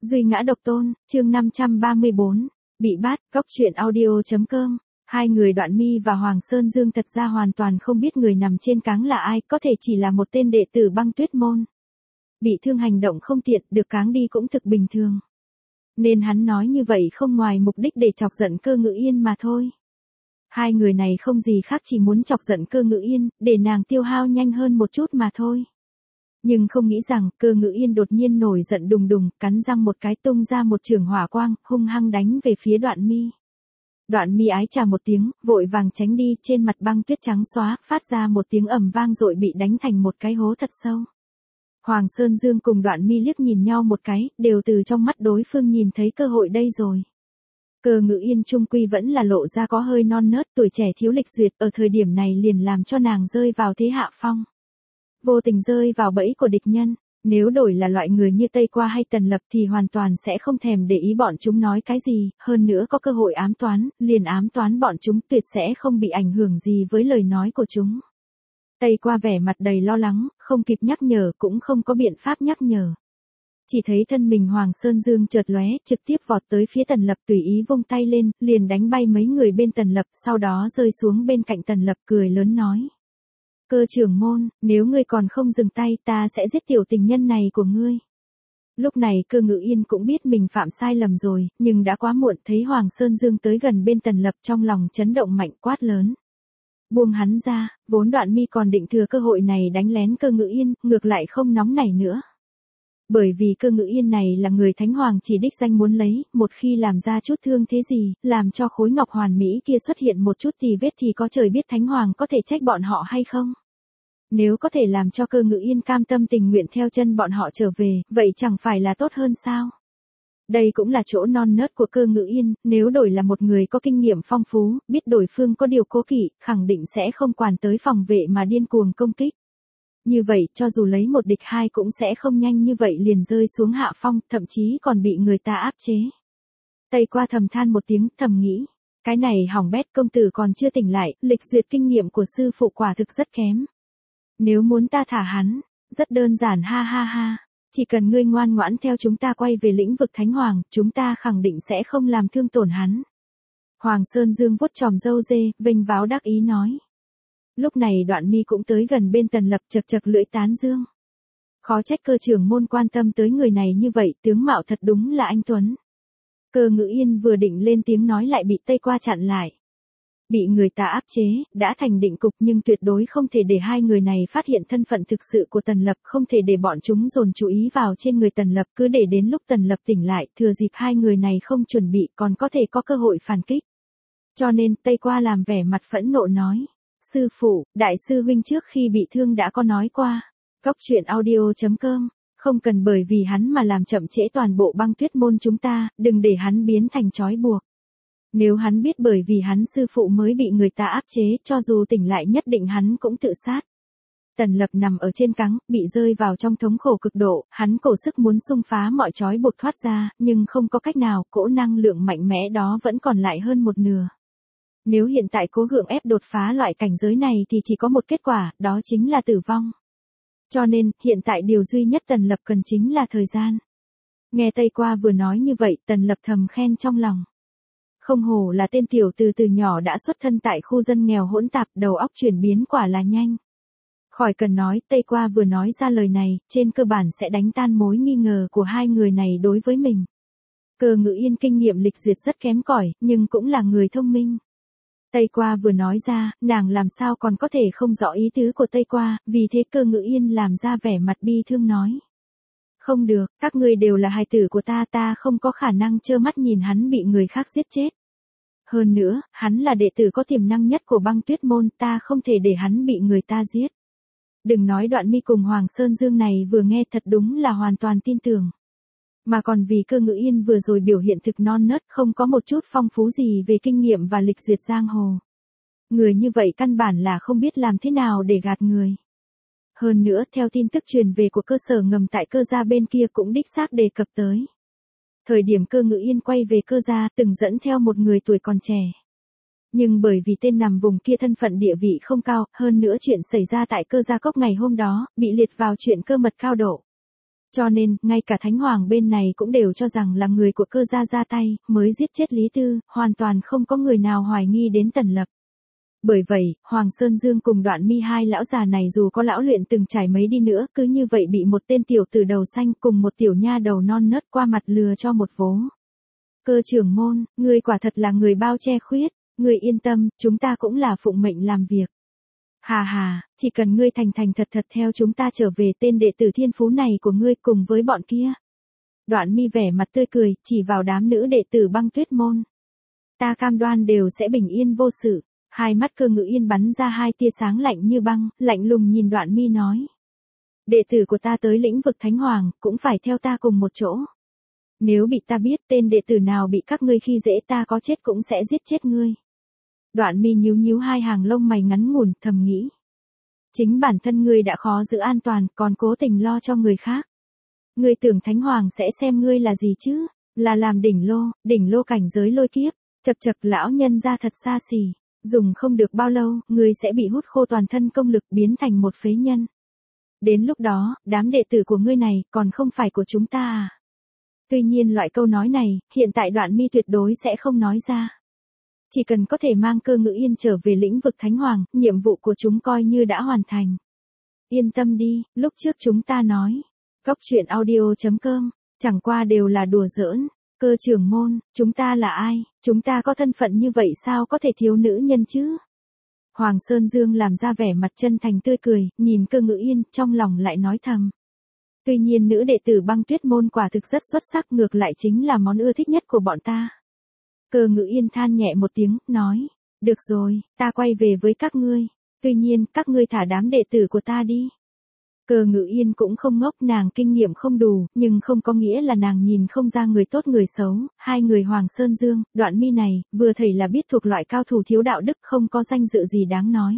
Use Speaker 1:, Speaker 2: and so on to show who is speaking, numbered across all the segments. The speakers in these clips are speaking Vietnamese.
Speaker 1: Duy ngã độc tôn, chương 534, bị bắt, góc truyện audio.com. Hai người Đoạn Mi và Hoàng Sơn Dương thật ra hoàn toàn không biết người nằm trên cáng là ai, có thể chỉ là một tên đệ tử Băng Tuyết môn. Bị thương hành động không tiện, được cáng đi cũng thực bình thường. Nên hắn nói như vậy không ngoài mục đích để chọc giận Cơ Ngự Yên mà thôi. Hai người này không gì khác chỉ muốn chọc giận Cơ Ngự Yên, để nàng tiêu hao nhanh hơn một chút mà thôi. Nhưng không nghĩ rằng, Cơ Ngự Yên đột nhiên nổi giận đùng đùng, cắn răng một cái tung ra một chưởng hỏa quang, hung hăng đánh về phía Đoạn Mi. Đoạn Mi ái chà một tiếng, vội vàng tránh đi, trên mặt băng tuyết trắng xóa, phát ra một tiếng ầm vang rồi bị đánh thành một cái hố thật sâu. Hoàng Sơn Dương cùng Đoạn Mi liếc nhìn nhau một cái, đều từ trong mắt đối phương nhìn thấy cơ hội đây rồi. Cơ Ngự Yên trung quy vẫn là lộ ra có hơi non nớt, tuổi trẻ thiếu lịch duyệt, ở thời điểm này liền làm cho nàng rơi vào thế hạ phong. Vô tình rơi vào bẫy của địch nhân, nếu đổi là loại người như Tây Qua hay Tần Lập thì hoàn toàn sẽ không thèm để ý bọn chúng nói cái gì, hơn nữa có cơ hội ám toán, liền ám toán bọn chúng, tuyệt sẽ không bị ảnh hưởng gì với lời nói của chúng. Tây Qua vẻ mặt đầy lo lắng, không kịp nhắc nhở, cũng không có biện pháp nhắc nhở. Chỉ thấy thân mình Hoàng Sơn Dương chợt lóe, trực tiếp vọt tới phía Tần Lập, tùy ý vung tay lên, liền đánh bay mấy người bên Tần Lập, sau đó rơi xuống bên cạnh Tần Lập, cười lớn nói: Cơ trưởng môn, nếu ngươi còn không dừng tay, ta sẽ giết tiểu tình nhân này của ngươi. Lúc này Cơ Ngự Yên cũng biết mình phạm sai lầm rồi, nhưng đã quá muộn, thấy Hoàng Sơn Dương tới gần bên Tần Lập, trong lòng chấn động mạnh, quát lớn: Buông hắn ra. Vốn Đoạn Mi còn định thừa cơ hội này đánh lén Cơ Ngự Yên, ngược lại không nóng nảy nữa. Bởi vì Cơ Ngự Yên này là người Thánh Hoàng chỉ đích danh muốn lấy, một khi làm ra chút thương thế gì, làm cho khối ngọc hoàn mỹ kia xuất hiện một chút tì vết thì có trời biết Thánh Hoàng có thể trách bọn họ hay không. Nếu có thể làm cho Cơ Ngự Yên cam tâm tình nguyện theo chân bọn họ trở về, vậy chẳng phải là tốt hơn sao? Đây cũng là chỗ non nớt của Cơ Ngự Yên, nếu đổi là một người có kinh nghiệm phong phú, biết đối phương có điều cố kỵ, khẳng định sẽ không quản tới phòng vệ mà điên cuồng công kích. Như vậy, cho dù lấy một địch hai cũng sẽ không nhanh như vậy liền rơi xuống hạ phong, thậm chí còn bị người ta áp chế. Tây Qua thầm than một tiếng, thầm nghĩ, cái này hỏng bét, công tử còn chưa tỉnh lại, lịch duyệt kinh nghiệm của sư phụ quả thực rất kém. Nếu muốn ta thả hắn, rất đơn giản, ha ha ha, chỉ cần ngươi ngoan ngoãn theo chúng ta quay về lĩnh vực Thánh Hoàng, chúng ta khẳng định sẽ không làm thương tổn hắn. Hoàng Sơn Dương vuốt chòm râu dê, vênh váo đắc ý nói. Lúc này Đoạn Mi cũng tới gần bên Tần Lập, chật chật lưỡi tán dương. Khó trách cơ trưởng môn quan tâm tới người này như vậy, tướng mạo thật đúng là anh tuấn. Cơ Ngự Yên vừa định lên tiếng nói lại bị Tây Qua chặn lại. Bị người ta áp chế, đã thành định cục, nhưng tuyệt đối không thể để hai người này phát hiện thân phận thực sự của Tần Lập, không thể để bọn chúng dồn chú ý vào trên người Tần Lập, cứ để đến lúc Tần Lập tỉnh lại, thừa dịp hai người này không chuẩn bị còn có thể có cơ hội phản kích. Cho nên Tây Qua làm vẻ mặt phẫn nộ nói: Sư phụ, đại sư huynh trước khi bị thương đã có nói qua. Góc truyện audio.com, không cần bởi vì hắn mà làm chậm trễ toàn bộ Băng Tuyết môn chúng ta, đừng để hắn biến thành trói buộc. Nếu hắn biết bởi vì hắn sư phụ mới bị người ta áp chế, cho dù tỉnh lại nhất định hắn cũng tự sát. Tần Lập nằm ở trên cáng, bị rơi vào trong thống khổ cực độ, hắn cổ sức muốn xung phá mọi trói buộc thoát ra, nhưng không có cách nào, cỗ năng lượng mạnh mẽ đó vẫn còn lại hơn một nửa. Nếu hiện tại cố gượng ép đột phá loại cảnh giới này thì chỉ có một kết quả, đó chính là tử vong. Cho nên, hiện tại điều duy nhất Tần Lập cần chính là thời gian. Nghe Tây Qua vừa nói như vậy, Tần Lập thầm khen trong lòng. Không hổ là tên tiểu từ nhỏ đã xuất thân tại khu dân nghèo hỗn tạp, đầu óc chuyển biến quả là nhanh. Khỏi cần nói, Tây Qua vừa nói ra lời này, trên cơ bản sẽ đánh tan mối nghi ngờ của hai người này đối với mình. Cơ Ngự Yên kinh nghiệm lịch duyệt rất kém cỏi, nhưng cũng là người thông minh. Tây Qua vừa nói ra, nàng làm sao còn có thể không rõ ý tứ của Tây Qua, vì thế Cơ Ngự Yên làm ra vẻ mặt bi thương nói. Không được, các ngươi đều là hài tử của ta, ta không có khả năng trơ mắt nhìn hắn bị người khác giết chết. Hơn nữa, hắn là đệ tử có tiềm năng nhất của Băng Tuyết môn, ta không thể để hắn bị người ta giết. Đừng nói Đoạn Mi cùng Hoàng Sơn Dương này vừa nghe thật đúng là hoàn toàn tin tưởng. Mà còn vì Cơ Ngự Yên vừa rồi biểu hiện thực non nớt, không có một chút phong phú gì về kinh nghiệm và lịch duyệt giang hồ. Người như vậy căn bản là không biết làm thế nào để gạt người. Hơn nữa, theo tin tức truyền về của cơ sở ngầm tại Cơ gia bên kia cũng đích xác đề cập tới. Thời điểm Cơ Ngự Yên quay về Cơ gia, từng dẫn theo một người tuổi còn trẻ. Nhưng bởi vì tên nằm vùng kia thân phận địa vị không cao, hơn nữa chuyện xảy ra tại Cơ gia cốc ngày hôm đó, bị liệt vào chuyện cơ mật cao độ. Cho nên, ngay cả Thánh Hoàng bên này cũng đều cho rằng là người của Cơ gia ra tay, mới giết chết Lý Tư, hoàn toàn không có người nào hoài nghi đến Tần Lập. Bởi vậy, Hoàng Sơn Dương cùng Đoạn Mi hai lão già này dù có lão luyện từng trải mấy đi nữa, cứ như vậy bị một tên tiểu tử đầu xanh cùng một tiểu nha đầu non nớt qua mặt lừa cho một vố. Cơ trưởng môn, ngươi quả thật là người bao che khuyết, ngươi yên tâm, chúng ta cũng là phụng mệnh làm việc. Hà hà, chỉ cần ngươi thành thành thật thật theo chúng ta trở về, tên đệ tử thiên phú này của ngươi cùng với bọn kia. Đoạn Mi vẻ mặt tươi cười, chỉ vào đám nữ đệ tử Băng Tuyết môn. Ta cam đoan đều sẽ bình yên vô sự. Hai mắt Cơ Ngự Yên bắn ra hai tia sáng lạnh như băng, lạnh lùng nhìn Đoạn Mi nói. Đệ tử của ta tới lĩnh vực Thánh Hoàng, cũng phải theo ta cùng một chỗ. Nếu bị ta biết tên đệ tử nào bị các ngươi khi dễ, ta có chết cũng sẽ giết chết ngươi. Đoạn Mi nhíu nhíu hai hàng lông mày ngắn ngủn, thầm nghĩ. Chính bản thân ngươi đã khó giữ an toàn, còn cố tình lo cho người khác. Ngươi tưởng Thánh Hoàng sẽ xem ngươi là gì chứ? Là làm đỉnh lô cảnh giới lôi kiếp. Chậc chậc, lão nhân ra thật xa xỉ. Dùng không được bao lâu, ngươi sẽ bị hút khô toàn thân công lực, biến thành một phế nhân. Đến lúc đó, đám đệ tử của ngươi này, còn không phải của chúng ta à? Tuy nhiên loại câu nói này, hiện tại Đoạn Mi tuyệt đối sẽ không nói ra. Chỉ cần có thể mang Cơ Ngự Yên trở về lĩnh vực Thánh Hoàng, nhiệm vụ của chúng coi như đã hoàn thành. Yên tâm đi, lúc trước chúng ta nói. Goctruyện.audio.com, chẳng qua đều là đùa giỡn. Cơ trưởng môn, chúng ta là ai? Chúng ta có thân phận như vậy sao có thể thiếu nữ nhân chứ? Hoàng Sơn Dương làm ra vẻ mặt chân thành tươi cười, nhìn Cơ Ngự Yên, trong lòng lại nói thầm. Tuy nhiên nữ đệ tử Băng Tuyết môn quả thực rất xuất sắc, ngược lại chính là món ưa thích nhất của bọn ta. Cơ Ngự Yên than nhẹ một tiếng, nói. Được rồi, ta quay về với các ngươi. Tuy nhiên, các ngươi thả đám đệ tử của ta đi. Cơ Ngự Yên cũng không ngốc, nàng kinh nghiệm không đủ, nhưng không có nghĩa là nàng nhìn không ra người tốt người xấu. Hai người Hoàng Sơn Dương, Đoạn Mi này, vừa thấy là biết thuộc loại cao thủ thiếu đạo đức, không có danh dự gì đáng nói.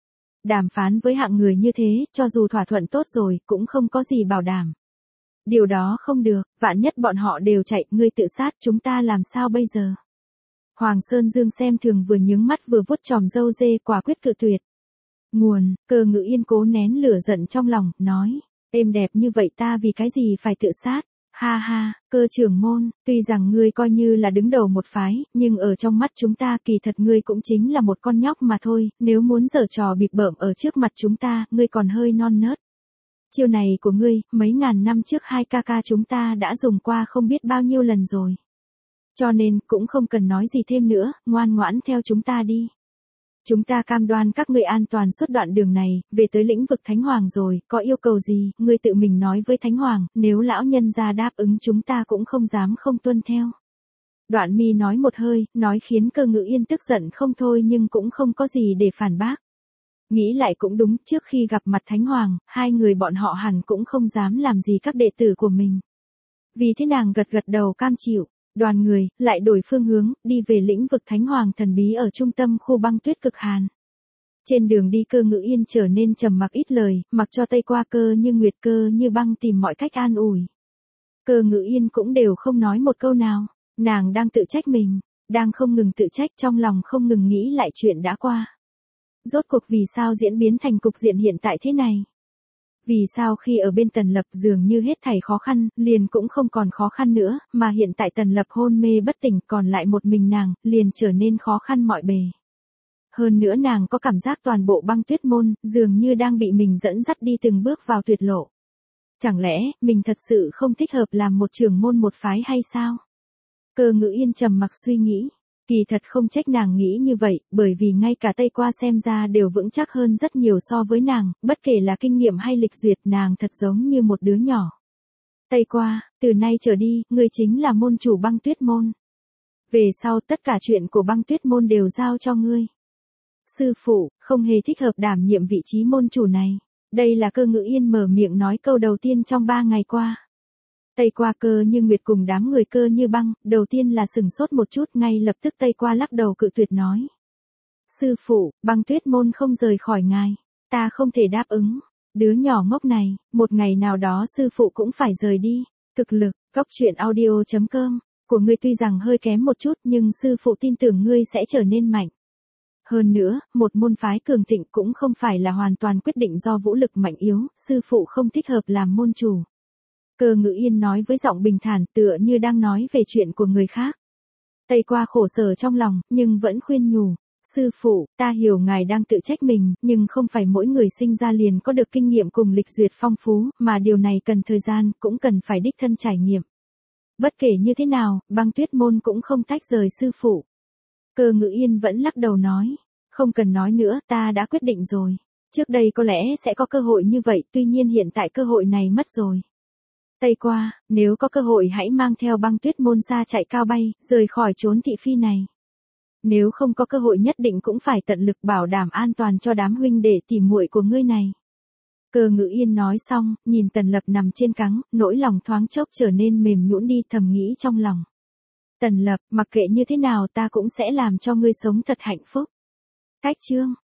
Speaker 1: Đàm phán với hạng người như thế, cho dù thỏa thuận tốt rồi, cũng không có gì bảo đảm. Điều đó không được, vạn nhất bọn họ đều chạy, ngươi tự sát, chúng ta làm sao bây giờ? Hoàng Sơn Dương xem thường vừa nhướng mắt vừa vuốt chòm râu dê, quả quyết cự tuyệt. Nguồn, Cơ Ngự Yên cố nén lửa giận trong lòng, nói, êm đẹp như vậy ta vì cái gì phải tự sát? Ha ha, Cơ trưởng môn, tuy rằng ngươi coi như là đứng đầu một phái, nhưng ở trong mắt chúng ta kỳ thật ngươi cũng chính là một con nhóc mà thôi, nếu muốn giở trò bịp bợm ở trước mặt chúng ta, ngươi còn hơi non nớt. Chiêu này của ngươi, mấy ngàn năm trước hai ca ca chúng ta đã dùng qua không biết bao nhiêu lần rồi. Cho nên, cũng không cần nói gì thêm nữa, ngoan ngoãn theo chúng ta đi. Chúng ta cam đoan các ngươi an toàn suốt đoạn đường này, về tới lĩnh vực Thánh Hoàng rồi, có yêu cầu gì, ngươi tự mình nói với Thánh Hoàng, nếu lão nhân gia đáp ứng chúng ta cũng không dám không tuân theo. Đoạn Mi nói một hơi, nói khiến Cơ Ngự Yên tức giận không thôi nhưng cũng không có gì để phản bác. Nghĩ lại cũng đúng, trước khi gặp mặt Thánh Hoàng, hai người bọn họ hẳn cũng không dám làm gì các đệ tử của mình. Vì thế nàng gật gật đầu cam chịu. Đoàn người, lại đổi phương hướng, đi về lĩnh vực Thánh Hoàng thần bí ở trung tâm khu băng tuyết cực hàn. Trên đường đi Cơ Ngự Yên trở nên trầm mặc ít lời, mặc cho Tây Qua Cơ Như Nguyệt Cơ Như Băng tìm mọi cách an ủi. Cơ Ngự Yên cũng đều không nói một câu nào, nàng đang tự trách mình, đang không ngừng tự trách, trong lòng không ngừng nghĩ lại chuyện đã qua. Rốt cuộc vì sao diễn biến thành cục diện hiện tại thế này? Vì sao khi ở bên Tần Lập dường như hết thảy khó khăn, liền cũng không còn khó khăn nữa, mà hiện tại Tần Lập hôn mê bất tỉnh, còn lại một mình nàng, liền trở nên khó khăn mọi bề. Hơn nữa nàng có cảm giác toàn bộ Băng Tuyết môn, dường như đang bị mình dẫn dắt đi từng bước vào tuyệt lộ. Chẳng lẽ, mình thật sự không thích hợp làm một trưởng môn một phái hay sao? Cơ Ngự Yên trầm mặc suy nghĩ. Kỳ thật không trách nàng nghĩ như vậy, bởi vì ngay cả Tây Qua xem ra đều vững chắc hơn rất nhiều so với nàng, bất kể là kinh nghiệm hay lịch duyệt, nàng thật giống như một đứa nhỏ. Tây Qua, từ nay trở đi, ngươi chính là môn chủ Băng Tuyết môn. Về sau tất cả chuyện của Băng Tuyết môn đều giao cho ngươi. Sư phụ, không hề thích hợp đảm nhiệm vị trí môn chủ này. Đây là Cơ Ngự Yên mở miệng nói câu đầu tiên trong 3 ngày qua. Tây Qua Cơ Như Nguyệt cùng đám người Cơ Như Băng, đầu tiên là sừng sốt một chút, ngay lập tức Tây Qua lắc đầu cự tuyệt nói. Sư phụ, Băng Tuyết môn không rời khỏi ngài, ta không thể đáp ứng. Đứa nhỏ ngốc này, một ngày nào đó sư phụ cũng phải rời đi. Thực lực, Goctruyện.audio.com, của ngươi tuy rằng hơi kém một chút nhưng sư phụ tin tưởng ngươi sẽ trở nên mạnh. Hơn nữa, một môn phái cường thịnh cũng không phải là hoàn toàn quyết định do vũ lực mạnh yếu, sư phụ không thích hợp làm môn chủ. Cơ Ngữ Yên nói với giọng bình thản tựa như đang nói về chuyện của người khác. Tây Qua khổ sở trong lòng, nhưng vẫn khuyên nhủ. Sư phụ, ta hiểu ngài đang tự trách mình, nhưng không phải mỗi người sinh ra liền có được kinh nghiệm cùng lịch duyệt phong phú, mà điều này cần thời gian, cũng cần phải đích thân trải nghiệm. Bất kể như thế nào, Băng Tuyết môn cũng không tách rời sư phụ. Cơ Ngữ Yên vẫn lắc đầu nói. Không cần nói nữa, ta đã quyết định rồi. Trước đây có lẽ sẽ có cơ hội như vậy, tuy nhiên hiện tại cơ hội này mất rồi. Tây Qua, nếu có cơ hội hãy mang theo Băng Tuyết môn xa chạy cao bay, rời khỏi chốn thị phi này. Nếu không có cơ hội nhất định cũng phải tận lực bảo đảm an toàn cho đám huynh đệ tỉ muội của ngươi này. Cơ Ngữ Yên nói xong, nhìn Tần Lập nằm trên cáng, nỗi lòng thoáng chốc trở nên mềm nhũn đi, thầm nghĩ trong lòng. Tần Lập, mặc kệ như thế nào ta cũng sẽ làm cho ngươi sống thật hạnh phúc. Cách chương